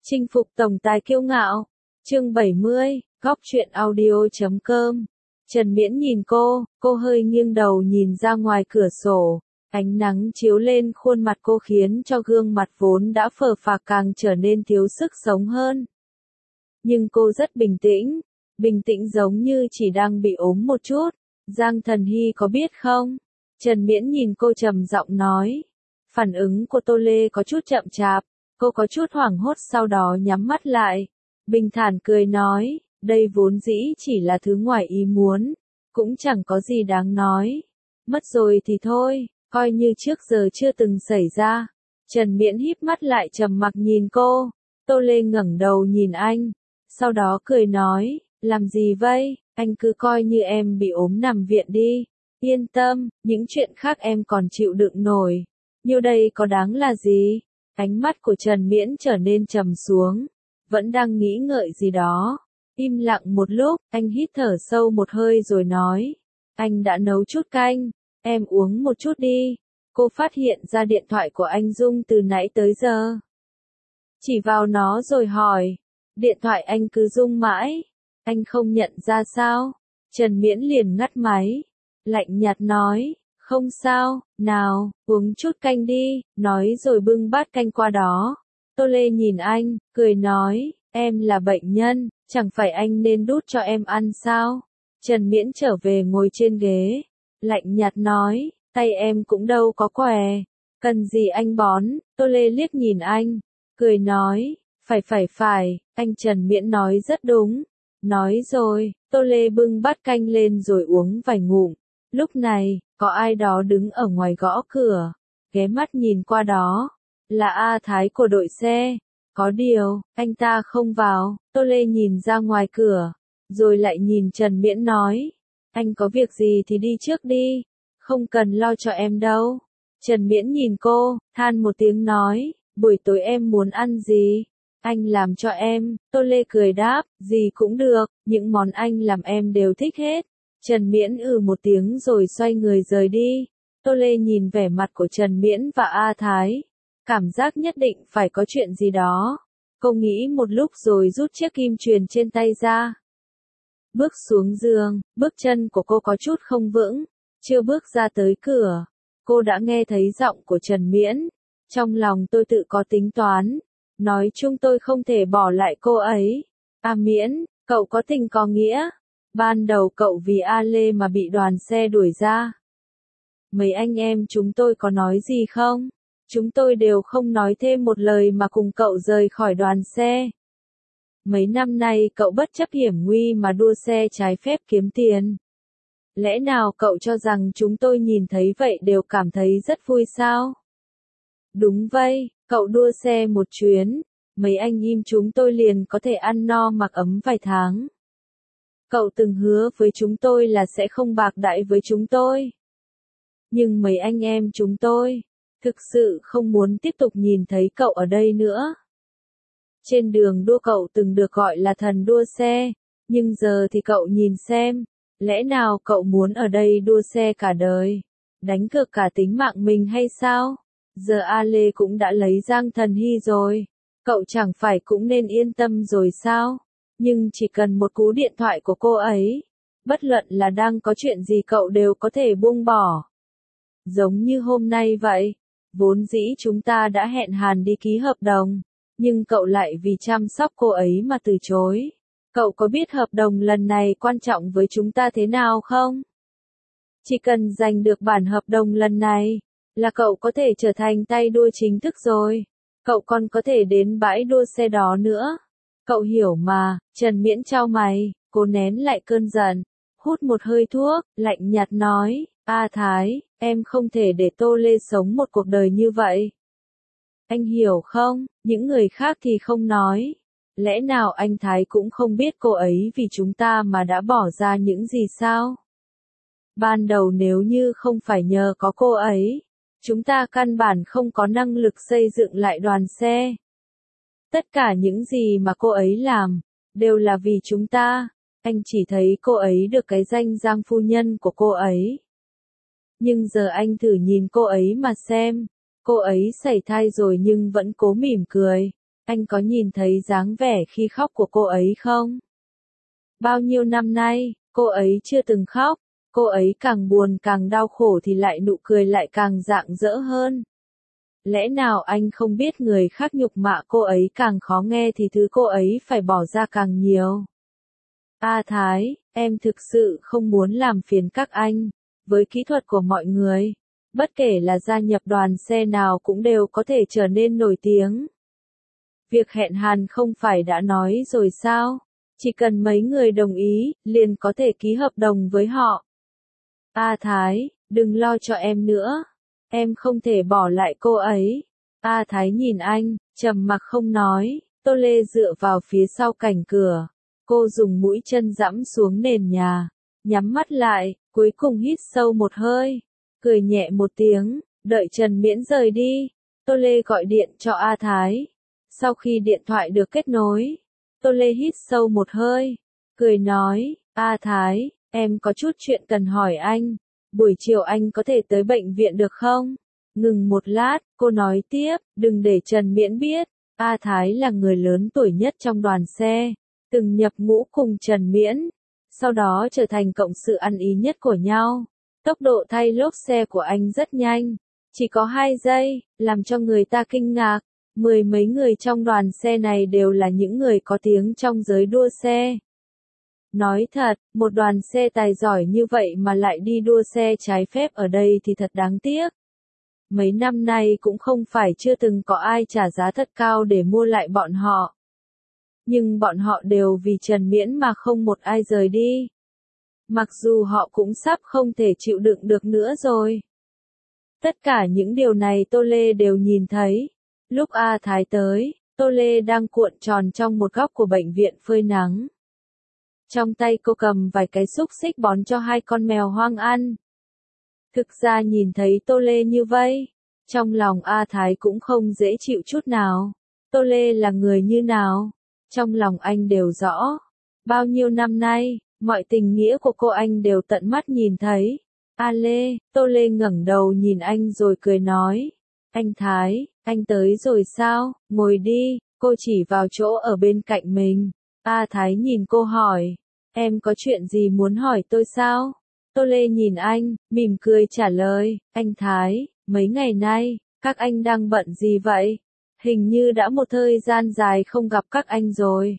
Chinh phục tổng tài kiêu ngạo. Chương 70, góc truyện audio.com. Trần Miễn nhìn cô hơi nghiêng đầu nhìn ra ngoài cửa sổ. Ánh nắng chiếu lên khuôn mặt cô khiến cho gương mặt vốn đã phờ phạc càng trở nên thiếu sức sống hơn. Nhưng cô rất bình tĩnh giống như chỉ đang bị ốm một chút. Giang Thần Hy có biết không? Trần Miễn nhìn cô trầm giọng nói. Phản ứng của Tô Lê có chút chậm chạp, cô có chút hoảng hốt sau đó nhắm mắt lại. Bình thản cười nói, đây vốn dĩ chỉ là thứ ngoài ý muốn, cũng chẳng có gì đáng nói. Mất rồi thì thôi, coi như trước giờ chưa từng xảy ra. Trần Miễn híp mắt lại trầm mặc nhìn cô. Tô Lê ngẩng đầu nhìn anh, sau đó cười nói, làm gì vậy, anh cứ coi như em bị ốm nằm viện đi. Yên tâm, những chuyện khác em còn chịu đựng nổi. Nhiêu đây có đáng là gì? Ánh mắt của Trần Miễn trở nên trầm xuống, vẫn đang nghĩ ngợi gì đó. Im lặng một lúc, anh hít thở sâu một hơi rồi nói, anh đã nấu chút canh, em uống một chút đi. Cô phát hiện ra điện thoại của anh rung từ nãy tới giờ. Chỉ vào nó rồi hỏi, điện thoại anh cứ rung mãi, anh không nhận ra sao? Trần Miễn liền ngắt máy, lạnh nhạt nói, không sao, nào, uống chút canh đi, nói rồi bưng bát canh qua đó. Tô Lê nhìn anh, cười nói, em là bệnh nhân, chẳng phải anh nên đút cho em ăn sao? Trần Miễn trở về ngồi trên ghế, lạnh nhạt nói, tay em cũng đâu có què, cần gì anh bón? Tô Lê liếc nhìn anh, cười nói, phải, anh Trần Miễn nói rất đúng. Nói rồi, Tô Lê bưng bát canh lên rồi uống vài ngụm. Lúc này, có ai đó đứng ở ngoài gõ cửa, ghé mắt nhìn qua đó, là A Thái của đội xe. Có điều, anh ta không vào. Tô Lê nhìn ra ngoài cửa, rồi lại nhìn Trần Miễn nói, anh có việc gì thì đi trước đi, không cần lo cho em đâu. Trần Miễn nhìn cô, than một tiếng nói, buổi tối em muốn ăn gì? Anh làm cho em. Tô Lê cười đáp, gì cũng được, những món anh làm em đều thích hết. Trần Miễn một tiếng rồi xoay người rời đi. Tô Lê nhìn vẻ mặt của Trần Miễn và A Thái, cảm giác nhất định phải có chuyện gì đó. Cô nghĩ một lúc rồi rút chiếc kim chuyền trên tay ra. Bước xuống giường, bước chân của cô có chút không vững, chưa bước ra tới cửa, cô đã nghe thấy giọng của Trần Miễn. Trong lòng tôi tự có tính toán, nói chung tôi không thể bỏ lại cô ấy. A Miễn, cậu có tình có nghĩa. Ban đầu cậu vì A Lê mà bị đoàn xe đuổi ra. Mấy anh em chúng tôi có nói gì không? Chúng tôi đều không nói thêm một lời mà cùng cậu rời khỏi đoàn xe. Mấy năm nay cậu bất chấp hiểm nguy mà đua xe trái phép kiếm tiền. Lẽ nào cậu cho rằng chúng tôi nhìn thấy vậy đều cảm thấy rất vui sao? Đúng vậy, cậu đua xe một chuyến, mấy anh em chúng tôi liền có thể ăn no mặc ấm vài tháng. Cậu từng hứa với chúng tôi là sẽ không bạc đãi với chúng tôi. Nhưng mấy anh em chúng tôi, thực sự không muốn tiếp tục nhìn thấy cậu ở đây nữa. Trên đường đua cậu từng được gọi là thần đua xe, nhưng giờ thì cậu nhìn xem, lẽ nào cậu muốn ở đây đua xe cả đời, đánh cược cả tính mạng mình hay sao? Giờ A Lê cũng đã lấy Giang Thần Hy rồi, cậu chẳng phải cũng nên yên tâm rồi sao? Nhưng chỉ cần một cú điện thoại của cô ấy, bất luận là đang có chuyện gì cậu đều có thể buông bỏ. Giống như hôm nay vậy, vốn dĩ chúng ta đã hẹn hàn đi ký hợp đồng, nhưng cậu lại vì chăm sóc cô ấy mà từ chối. Cậu có biết hợp đồng lần này quan trọng với chúng ta thế nào không? Chỉ cần giành được bản hợp đồng lần này, là cậu có thể trở thành tay đua chính thức rồi. Cậu còn có thể đến bãi đua xe đó nữa. Cậu hiểu mà. Trần Miễn chau mày, cố nén lại cơn giận, hút một hơi thuốc, lạnh nhạt nói, A Thái, em không thể để Tô Lê sống một cuộc đời như vậy. Anh hiểu không, những người khác thì không nói. Lẽ nào anh Thái cũng không biết cô ấy vì chúng ta mà đã bỏ ra những gì sao? Ban đầu nếu như không phải nhờ có cô ấy, chúng ta căn bản không có năng lực xây dựng lại đoàn xe. Tất cả những gì mà cô ấy làm, đều là vì chúng ta. Anh chỉ thấy cô ấy được cái danh Giang phu nhân của cô ấy. Nhưng giờ anh thử nhìn cô ấy mà xem. Cô ấy sảy thai rồi nhưng vẫn cố mỉm cười. Anh có nhìn thấy dáng vẻ khi khóc của cô ấy không? Bao nhiêu năm nay, cô ấy chưa từng khóc, cô ấy càng buồn càng đau khổ thì lại nụ cười lại càng rạng rỡ hơn. Lẽ nào anh không biết người khác nhục mạ cô ấy càng khó nghe thì thứ cô ấy phải bỏ ra càng nhiều? A Thái, em thực sự không muốn làm phiền các anh. Với kỹ thuật của mọi người, bất kể là gia nhập đoàn xe nào cũng đều có thể trở nên nổi tiếng. Việc hẹn hàn không phải đã nói rồi sao? Chỉ cần mấy người đồng ý, liền có thể ký hợp đồng với họ. A Thái, đừng lo cho em nữa. Em không thể bỏ lại cô ấy. A Thái nhìn anh, trầm mặc không nói. Tô Lê dựa vào phía sau cảnh cửa. Cô dùng mũi chân dẫm xuống nền nhà, nhắm mắt lại, cuối cùng hít sâu một hơi, cười nhẹ một tiếng, đợi Trần Miễn rời đi. Tô Lê gọi điện cho A Thái. Sau khi điện thoại được kết nối, Tô Lê hít sâu một hơi, cười nói, A Thái, em có chút chuyện cần hỏi anh. Buổi chiều anh có thể tới bệnh viện được không? Ngừng một lát, cô nói tiếp, đừng để Trần Miễn biết. A Thái là người lớn tuổi nhất trong đoàn xe, từng nhập ngũ cùng Trần Miễn, sau đó trở thành cộng sự ăn ý nhất của nhau. Tốc độ thay lốp xe của anh rất nhanh, chỉ có 2 giây, làm cho người ta kinh ngạc. Mười mấy người trong đoàn xe này đều là những người có tiếng trong giới đua xe. Nói thật, một đoàn xe tài giỏi như vậy mà lại đi đua xe trái phép ở đây thì thật đáng tiếc. Mấy năm nay cũng không phải chưa từng có ai trả giá thật cao để mua lại bọn họ. Nhưng bọn họ đều vì Trần Miễn mà không một ai rời đi. Mặc dù họ cũng sắp không thể chịu đựng được nữa rồi. Tất cả những điều này Tô Lê đều nhìn thấy. Lúc A Thái tới, Tô Lê đang cuộn tròn trong một góc của bệnh viện phơi nắng. Trong tay cô cầm vài cái xúc xích bón cho 2 con mèo hoang ăn. Thực ra nhìn thấy Tô Lê như vậy, trong lòng A Thái cũng không dễ chịu chút nào. Tô Lê là người như nào? Trong lòng anh đều rõ. Bao nhiêu năm nay, mọi tình nghĩa của cô anh đều tận mắt nhìn thấy. A Lê, Tô Lê ngẩng đầu nhìn anh rồi cười nói. Anh Thái, anh tới rồi sao? Ngồi đi, cô chỉ vào chỗ ở bên cạnh mình. A Thái nhìn cô hỏi. Em có chuyện gì muốn hỏi tôi sao? Tô Lê nhìn anh, mỉm cười trả lời. Anh Thái, mấy ngày nay, các anh đang bận gì vậy? Hình như đã một thời gian dài không gặp các anh rồi.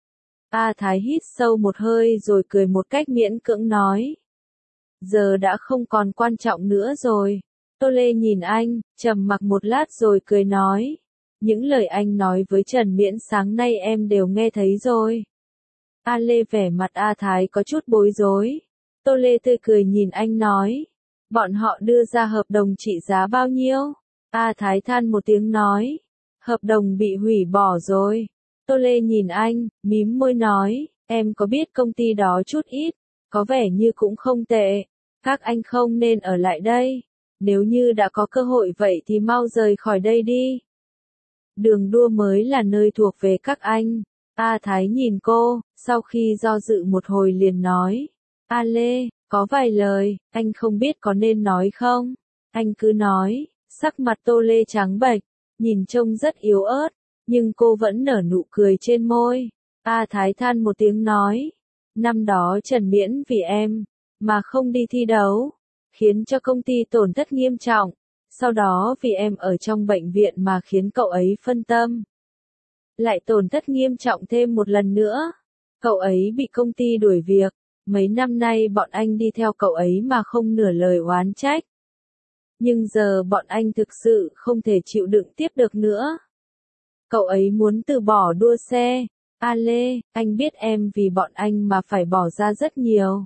A Thái hít sâu một hơi rồi cười một cách miễn cưỡng nói. Giờ đã không còn quan trọng nữa rồi. Tô Lê nhìn anh, trầm mặc một lát rồi cười nói. Những lời anh nói với Trần Miễn sáng nay em đều nghe thấy rồi. A Lê vẻ mặt A Thái có chút bối rối. Tô Lê tươi cười nhìn anh nói. Bọn họ đưa ra hợp đồng trị giá bao nhiêu? A Thái than một tiếng nói. Hợp đồng bị hủy bỏ rồi. Tô Lê nhìn anh, mím môi nói. Em có biết công ty đó chút ít, có vẻ như cũng không tệ. Các anh không nên ở lại đây. Nếu như đã có cơ hội vậy thì mau rời khỏi đây đi. Đường đua mới là nơi thuộc về các anh. A Thái nhìn cô, sau khi do dự một hồi liền nói. A Lê, có vài lời, anh không biết có nên nói không? Anh cứ nói. Sắc mặt Tô Lê trắng bệch, nhìn trông rất yếu ớt, nhưng cô vẫn nở nụ cười trên môi. A Thái than một tiếng nói. Năm đó Trần Miễn vì em, mà không đi thi đấu, khiến cho công ty tổn thất nghiêm trọng. Sau đó vì em ở trong bệnh viện mà khiến cậu ấy phân tâm. Lại tổn thất nghiêm trọng thêm một lần nữa. Cậu ấy bị công ty đuổi việc. Mấy năm nay bọn anh đi theo cậu ấy mà không nửa lời oán trách. Nhưng giờ bọn anh thực sự không thể chịu đựng tiếp được nữa. Cậu ấy muốn từ bỏ đua xe. A Lê, anh biết em vì bọn anh mà phải bỏ ra rất nhiều.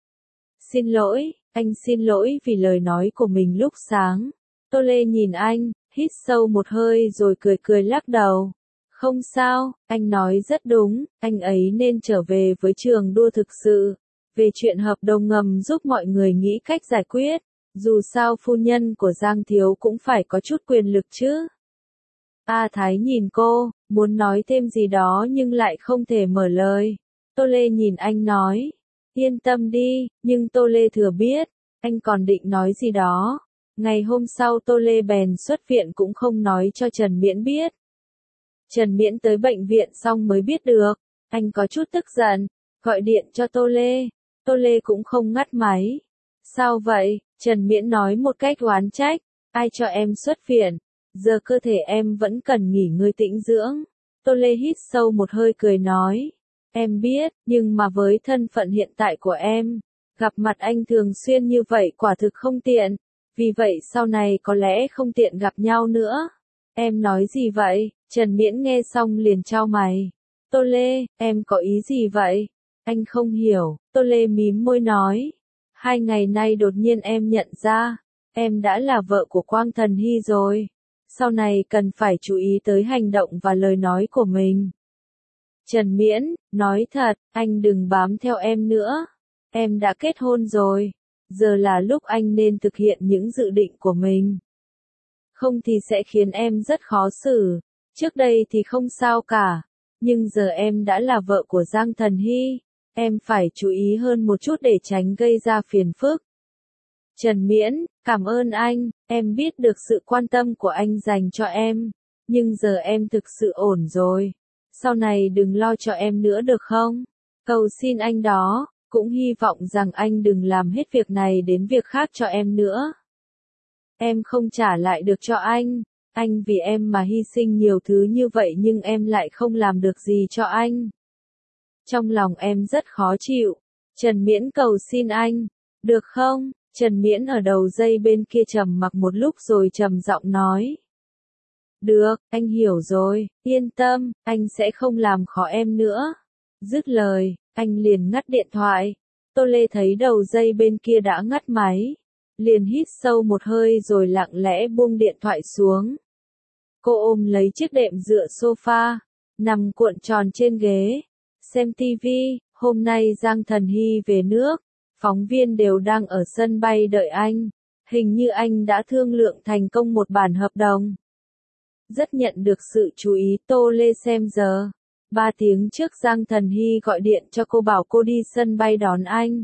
Xin lỗi, anh xin lỗi vì lời nói của mình lúc sáng. Tô Lê nhìn anh, hít sâu một hơi rồi cười cười lắc đầu. Không sao, anh nói rất đúng, anh ấy nên trở về với trường đua thực sự. Về chuyện hợp đồng ngầm giúp mọi người nghĩ cách giải quyết. Dù sao phu nhân của Giang Thiếu cũng phải có chút quyền lực chứ. A Thái nhìn cô, muốn nói thêm gì đó nhưng lại không thể mở lời. Tô Lê nhìn anh nói. Yên tâm đi, nhưng Tô Lê thừa biết, anh còn định nói gì đó. Ngày hôm sau Tô Lê bèn xuất viện cũng không nói cho Trần Miễn biết. Trần Miễn tới bệnh viện xong mới biết được. Anh có chút tức giận, gọi điện cho Tô Lê. Tô Lê cũng không ngắt máy. Sao vậy? Trần Miễn nói một cách oán trách. Ai cho em xuất viện? Giờ cơ thể em vẫn cần nghỉ ngơi tĩnh dưỡng. Tô Lê hít sâu một hơi cười nói. Em biết, nhưng mà với thân phận hiện tại của em, gặp mặt anh thường xuyên như vậy quả thực không tiện. Vì vậy sau này có lẽ không tiện gặp nhau nữa. Em nói gì vậy? Trần Miễn nghe xong liền chau mày. Tô Lê, em có ý gì vậy? Anh không hiểu. Tô Lê mím môi nói. 2 ngày nay đột nhiên em nhận ra, em đã là vợ của Quang Thần Hy rồi. Sau này cần phải chú ý tới hành động và lời nói của mình. Trần Miễn, nói thật, anh đừng bám theo em nữa. Em đã kết hôn rồi. Giờ là lúc anh nên thực hiện những dự định của mình. Không thì sẽ khiến em rất khó xử. Trước đây thì không sao cả. Nhưng giờ em đã là vợ của Giang Thần Hy. Em phải chú ý hơn một chút để tránh gây ra phiền phức. Trần Miễn, cảm ơn anh. Em biết được sự quan tâm của anh dành cho em. Nhưng giờ em thực sự ổn rồi. Sau này đừng lo cho em nữa được không? Cầu xin anh đó. Cũng hy vọng rằng anh đừng làm hết việc này đến việc khác cho em nữa. Em không trả lại được cho anh vì em mà hy sinh nhiều thứ như vậy nhưng em lại không làm được gì cho anh. Trong lòng em rất khó chịu. Trần Miễn cầu xin anh, được không? Trần Miễn ở đầu dây bên kia trầm mặc một lúc rồi trầm giọng nói. Được, anh hiểu rồi, yên tâm, anh sẽ không làm khó em nữa. Dứt lời, anh liền ngắt điện thoại. Tô Lê thấy đầu dây bên kia đã ngắt máy. Liền hít sâu một hơi rồi lặng lẽ buông điện thoại xuống. Cô ôm lấy chiếc đệm dựa sofa, nằm cuộn tròn trên ghế, xem tivi. Hôm nay Giang Thần Hy về nước, phóng viên đều đang ở sân bay đợi anh. Hình như anh đã thương lượng thành công một bản hợp đồng. Rất nhận được sự chú ý Tô Lê xem giờ. 3 tiếng trước Giang Thần Hy gọi điện cho cô bảo cô đi sân bay đón anh.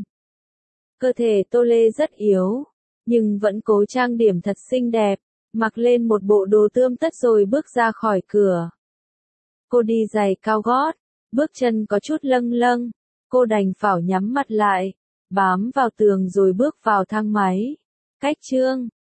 Cơ thể Tô Lê rất yếu, nhưng vẫn cố trang điểm thật xinh đẹp, mặc lên một bộ đồ tươm tất rồi bước ra khỏi cửa. Cô đi giày cao gót, bước chân có chút lâng lâng, cô đành phải nhắm mặt lại, bám vào tường rồi bước vào thang máy. Cách chương